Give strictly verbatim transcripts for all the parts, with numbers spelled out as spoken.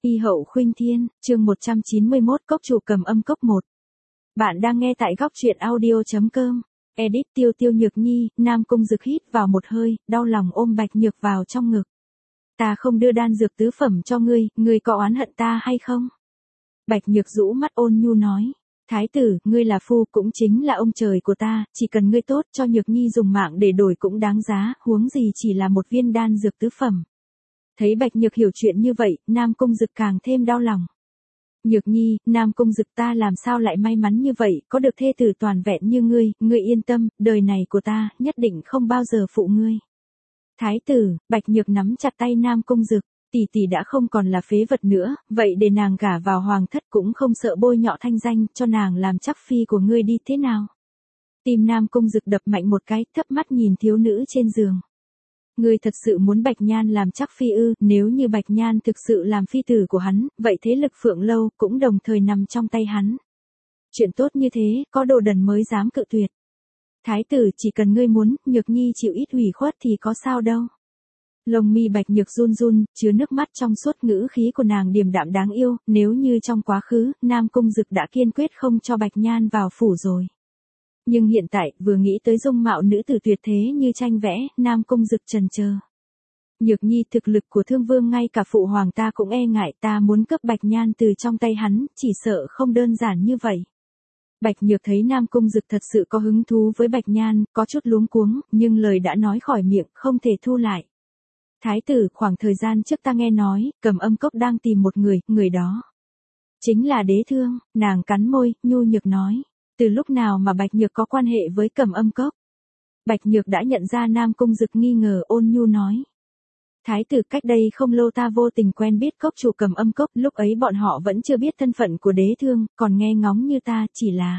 Y hậu khuynh thiên, chương một trăm chín mươi mốt cốc chủ cầm âm cốc một. Bạn đang nghe tại góc truyện audio.com. Edit Tiêu Tiêu Nhược Nhi, Nam Cung Dực hít vào một hơi, đau lòng ôm Bạch Nhược vào trong ngực. Ta không đưa đan dược tứ phẩm cho ngươi, ngươi có oán hận ta hay không? Bạch Nhược rũ mắt ôn nhu nói. Thái tử, ngươi là phu cũng chính là ông trời của ta, chỉ cần ngươi tốt cho Nhược Nhi dùng mạng để đổi cũng đáng giá, huống gì chỉ là một viên đan dược tứ phẩm. Thấy Bạch Nhược hiểu chuyện như vậy, Nam Cung Dực càng thêm đau lòng. Nhược Nhi, Nam Cung Dực ta làm sao lại may mắn như vậy, có được thê tử toàn vẹn như ngươi, ngươi yên tâm, đời này của ta, nhất định không bao giờ phụ ngươi. Thái tử, Bạch Nhược nắm chặt tay Nam Cung Dực, tỷ tỷ đã không còn là phế vật nữa, vậy để nàng gả vào hoàng thất cũng không sợ bôi nhọ thanh danh, cho nàng làm chắc phi của ngươi đi thế nào. Tim Nam Cung Dực đập mạnh một cái, thấp mắt nhìn thiếu nữ trên giường. Ngươi thật sự muốn Bạch Nhan làm chắc phi ư? Nếu như Bạch Nhan thực sự làm phi tử của hắn, vậy thế lực Phượng Lâu cũng đồng thời nằm trong tay hắn. Chuyện tốt như thế, có đồ đần mới dám cự tuyệt. Thái tử, chỉ cần ngươi muốn, Nhược Nhi chịu ít ủy khuất thì có sao đâu. Lông mi Bạch Nhược run run, chứa nước mắt trong suốt, ngữ khí của nàng điềm đạm đáng yêu, nếu như trong quá khứ, Nam Cung Dực đã kiên quyết không cho Bạch Nhan vào phủ rồi. Nhưng hiện tại, vừa nghĩ tới dung mạo nữ tử tuyệt thế như tranh vẽ, Nam Cung Dực chần chờ. Nhược Nhi, thực lực của Thương Vương ngay cả phụ hoàng ta cũng e ngại, ta muốn cướp Bạch Nhan từ trong tay hắn, chỉ sợ không đơn giản như vậy. Bạch Nhược thấy Nam Cung Dực thật sự có hứng thú với Bạch Nhan, có chút luống cuống, nhưng lời đã nói khỏi miệng, không thể thu lại. Thái tử, khoảng thời gian trước ta nghe nói, Cầm Âm Cốc đang tìm một người, người đó chính là Đế Thương. Nàng cắn môi, nhu nhược nói. Từ lúc nào mà Bạch Nhược có quan hệ với Cầm Âm Cốc? Bạch Nhược đã nhận ra Nam Cung Dực nghi ngờ, ôn nhu nói. Thái tử, cách đây không lâu ta vô tình quen biết cốc chủ Cầm Âm Cốc, lúc ấy bọn họ vẫn chưa biết thân phận của Đế Thương, còn nghe ngóng như ta, chỉ là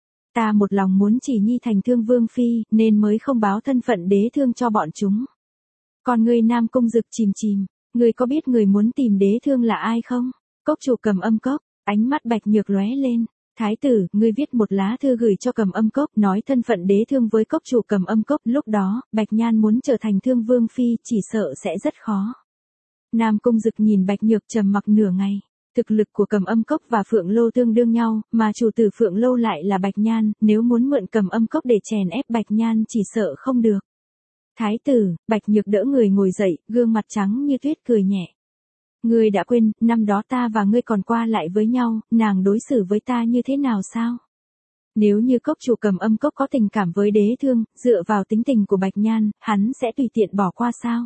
ta một lòng muốn chỉ Nhi thành Thương Vương phi, nên mới không báo thân phận Đế Thương cho bọn chúng. Còn người Nam Cung Dực chìm chìm, người có biết người muốn tìm Đế Thương là ai không? Cốc chủ Cầm Âm Cốc. Ánh mắt Bạch Nhược lóe lên. Thái tử, ngươi viết một lá thư gửi cho Cầm Âm Cốc, nói thân phận Đế Thương với cốc chủ Cầm Âm Cốc, lúc đó, Bạch Nhan muốn trở thành Thương Vương phi, chỉ sợ sẽ rất khó. Nam Cung Dực nhìn Bạch Nhược trầm mặc nửa ngày. Thực lực của Cầm Âm Cốc và Phượng Lô tương đương nhau, mà chủ tử Phượng Lô lại là Bạch Nhan, nếu muốn mượn Cầm Âm Cốc để chèn ép Bạch Nhan chỉ sợ không được. Thái tử, Bạch Nhược đỡ người ngồi dậy, gương mặt trắng như tuyết cười nhẹ. Ngươi đã quên, năm đó ta và ngươi còn qua lại với nhau, nàng đối xử với ta như thế nào sao? Nếu như cốc chủ Cầm Âm Cốc có tình cảm với Đế Thương, dựa vào tính tình của Bạch Nhan, hắn sẽ tùy tiện bỏ qua sao?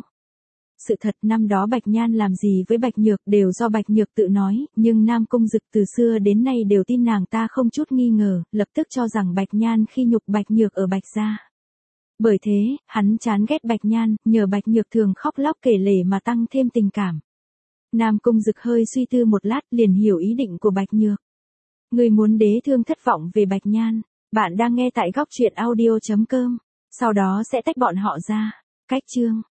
Sự thật năm đó Bạch Nhan làm gì với Bạch Nhược đều do Bạch Nhược tự nói, nhưng Nam Cung Dực từ xưa đến nay đều tin nàng ta không chút nghi ngờ, lập tức cho rằng Bạch Nhan khi nhục Bạch Nhược ở Bạch gia. Bởi thế, hắn chán ghét Bạch Nhan, nhờ Bạch Nhược thường khóc lóc kể lể mà tăng thêm tình cảm. Nam Cung Dực hơi suy tư một lát, liền hiểu ý định của Bạch Nhược. Người muốn Đế Thương thất vọng về Bạch Nhan. Bạn đang nghe tại góc truyện audio.com. Sau đó sẽ tách bọn họ ra. Cách chương.